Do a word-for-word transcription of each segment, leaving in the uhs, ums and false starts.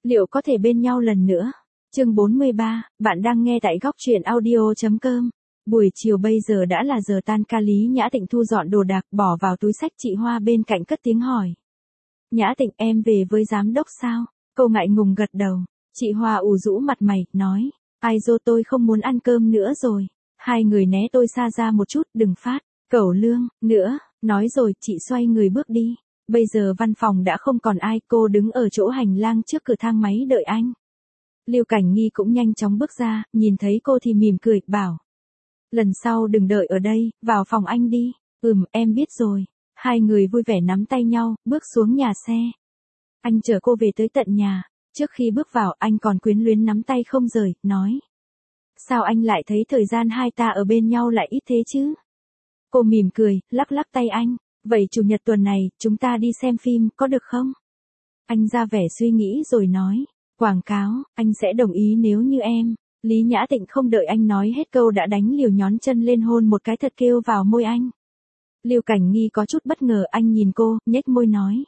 Liệu có thể bên nhau lần nữa? Chương bốn mươi ba, bạn đang nghe tại góc truyện audio.com. Buổi chiều bây giờ đã là giờ tan ca. Lý Nhã Tịnh thu dọn đồ đạc bỏ vào túi xách. Chị Hoa bên cạnh cất tiếng hỏi. Nhã Tịnh, em về với giám đốc sao? Cô ngại ngùng gật đầu. Chị Hoa ủ rũ mặt mày, nói. Ai dô, tôi không muốn ăn cơm nữa rồi. Hai người né tôi xa ra một chút, đừng phát cẩu lương nữa. Nói rồi chị xoay người bước đi. Bây giờ văn phòng đã không còn ai, cô đứng ở chỗ hành lang trước cửa thang máy đợi anh. Lưu Cảnh Nghi cũng nhanh chóng bước ra, nhìn thấy cô thì mỉm cười, bảo. Lần sau đừng đợi ở đây, vào phòng anh đi. Ừm, em biết rồi. Hai người vui vẻ nắm tay nhau, bước xuống nhà xe. Anh chở cô về tới tận nhà. Trước khi bước vào, anh còn quyến luyến nắm tay không rời, nói. Sao anh lại thấy thời gian hai ta ở bên nhau lại ít thế chứ? Cô mỉm cười, lắc lắc tay anh. Vậy chủ nhật tuần này, chúng ta đi xem phim, có được không? Anh ra vẻ suy nghĩ rồi nói. Quảng cáo, anh sẽ đồng ý nếu như em. Lý Nhã Tịnh không đợi anh nói hết câu đã đánh liều nhón chân lên hôn một cái thật kêu vào môi anh. Lưu Cảnh Nghi có chút bất ngờ, anh nhìn cô, nhếch môi nói.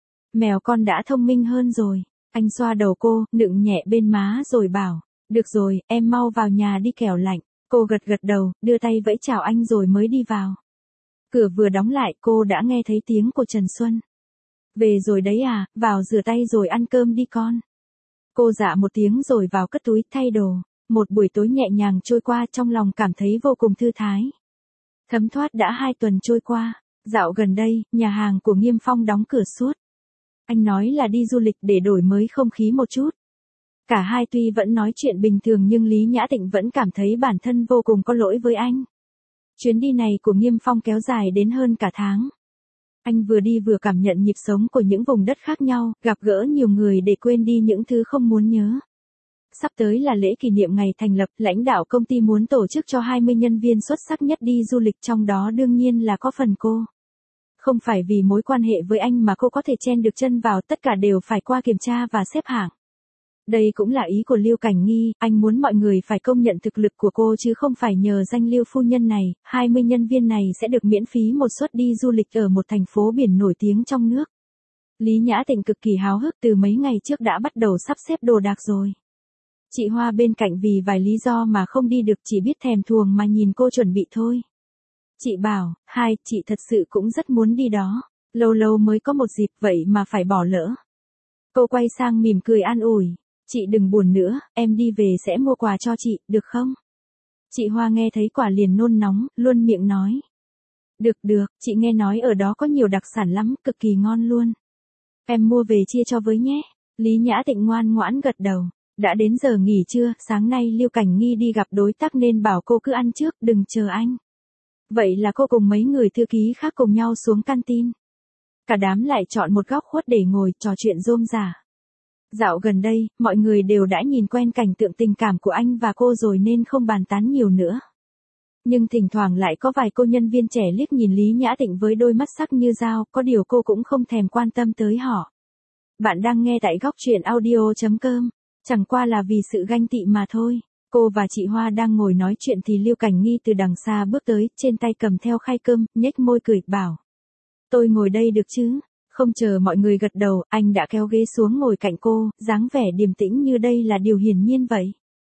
Mèo con đã thông minh hơn rồi. Anh xoa đầu cô, nựng nhẹ bên má rồi bảo. Được rồi, em mau vào nhà đi kẻo lạnh. Cô gật gật đầu, đưa tay vẫy chào anh rồi mới đi vào. Cửa vừa đóng lại, cô đã nghe thấy tiếng của Trần Xuân. Về rồi đấy à, vào rửa tay rồi ăn cơm đi con. Cô dạ một tiếng rồi vào cất túi thay đồ. Một buổi tối nhẹ nhàng trôi qua, trong lòng cảm thấy vô cùng thư thái. Thấm thoát đã hai tuần trôi qua. Dạo gần đây, nhà hàng của Nghiêm Phong đóng cửa suốt. Anh nói là đi du lịch để đổi mới không khí một chút. Cả hai tuy vẫn nói chuyện bình thường nhưng Lý Nhã Tịnh vẫn cảm thấy bản thân vô cùng có lỗi với anh. Chuyến đi này của Nghiêm Phong kéo dài đến hơn cả tháng. Anh vừa đi vừa cảm nhận nhịp sống của những vùng đất khác nhau, gặp gỡ nhiều người để quên đi những thứ không muốn nhớ. Sắp tới là lễ kỷ niệm ngày thành lập, lãnh đạo công ty muốn tổ chức cho hai mươi nhân viên xuất sắc nhất đi du lịch, trong đó đương nhiên là có phần cô. Không phải vì mối quan hệ với anh mà cô có thể chen được chân vào, tất cả đều phải qua kiểm tra và xếp hạng. Đây cũng là ý của Lưu Cảnh Nghi, anh muốn mọi người phải công nhận thực lực của cô chứ không phải nhờ danh Lưu phu nhân này. hai mươi nhân viên này sẽ được miễn phí một suất đi du lịch ở một thành phố biển nổi tiếng trong nước. Lý Nhã Tịnh cực kỳ háo hức, từ mấy ngày trước đã bắt đầu sắp xếp đồ đạc rồi. Chị Hoa bên cạnh vì vài lý do mà không đi được, chỉ biết thèm thuồng mà nhìn cô chuẩn bị thôi. Chị bảo, hai, chị thật sự cũng rất muốn đi đó. Lâu lâu mới có một dịp vậy mà phải bỏ lỡ. Cô quay sang mỉm cười an ủi. Chị đừng buồn nữa, em đi về sẽ mua quà cho chị, được không? Chị Hoa nghe thấy quả liền nôn nóng, luôn miệng nói. Được được, chị nghe nói ở đó có nhiều đặc sản lắm, cực kỳ ngon luôn. Em mua về chia cho với nhé. Lý Nhã Tịnh ngoan ngoãn gật đầu. Đã đến giờ nghỉ trưa, sáng nay Lưu Cảnh Nghi đi gặp đối tác nên bảo cô cứ ăn trước, đừng chờ anh. Vậy là cô cùng mấy người thư ký khác cùng nhau xuống canteen. Cả đám lại chọn một góc khuất để ngồi trò chuyện rôm rả. Dạo gần đây, mọi người đều đã nhìn quen cảnh tượng tình cảm của anh và cô rồi nên không bàn tán nhiều nữa. Nhưng thỉnh thoảng lại có vài cô nhân viên trẻ liếc nhìn Lý Nhã Tịnh với đôi mắt sắc như dao, có điều cô cũng không thèm quan tâm tới họ. Bạn đang nghe tại góc truyện audio.com, chẳng qua là vì sự ganh tị mà thôi. Cô và chị Hoa đang ngồi nói chuyện thì Lưu Cảnh Nghi từ đằng xa bước tới, trên tay cầm theo khay cơm, nhếch môi cười, bảo. Tôi ngồi đây được chứ? Không chờ mọi người gật đầu, anh đã kéo ghế xuống ngồi cạnh cô, dáng vẻ điềm tĩnh như đây là điều hiển nhiên vậy.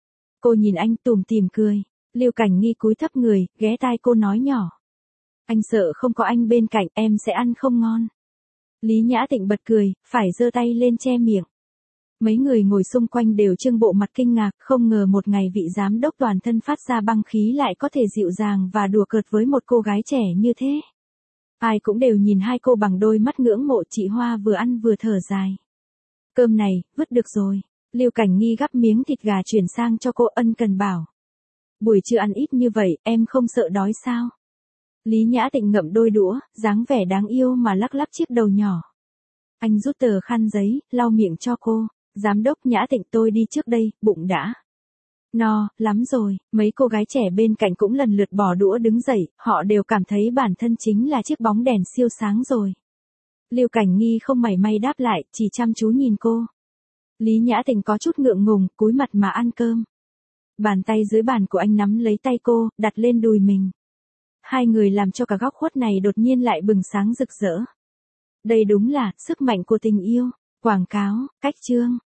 Cô nhìn anh tủm tỉm cười. Lưu Cảnh Nghi cúi thấp người, ghé tai cô nói nhỏ. Anh sợ không có anh bên cạnh, em sẽ ăn không ngon. Lý Nhã Tịnh bật cười, phải giơ tay lên che miệng. Mấy người ngồi xung quanh đều trưng bộ mặt kinh ngạc, không ngờ một ngày vị giám đốc toàn thân phát ra băng khí lại có thể dịu dàng và đùa cợt với một cô gái trẻ như thế. Ai cũng đều nhìn hai cô bằng đôi mắt ngưỡng mộ. Chị Hoa vừa ăn vừa thở dài. Cơm này, vứt được rồi. Lưu Cảnh Nghi gắp miếng thịt gà chuyển sang cho cô, ân cần bảo. Buổi trưa ăn ít như vậy, em không sợ đói sao? Lý Nhã Tịnh ngậm đôi đũa, dáng vẻ đáng yêu mà lắc lắc chiếc đầu nhỏ. Anh rút tờ khăn giấy, lau miệng cho cô. Giám đốc Nhã Tịnh, tôi đi trước đây, bụng đã no lắm rồi. Mấy cô gái trẻ bên cạnh cũng lần lượt bỏ đũa đứng dậy, họ đều cảm thấy bản thân chính là chiếc bóng đèn siêu sáng rồi. Lưu Cảnh Nghi không mảy may đáp lại, chỉ chăm chú nhìn cô. Lý Nhã Tịnh có chút ngượng ngùng, cúi mặt mà ăn cơm. Bàn tay dưới bàn của anh nắm lấy tay cô, đặt lên đùi mình. Hai người làm cho cả góc khuất này đột nhiên lại bừng sáng rực rỡ. Đây đúng là sức mạnh của tình yêu. Quảng cáo, cách chương.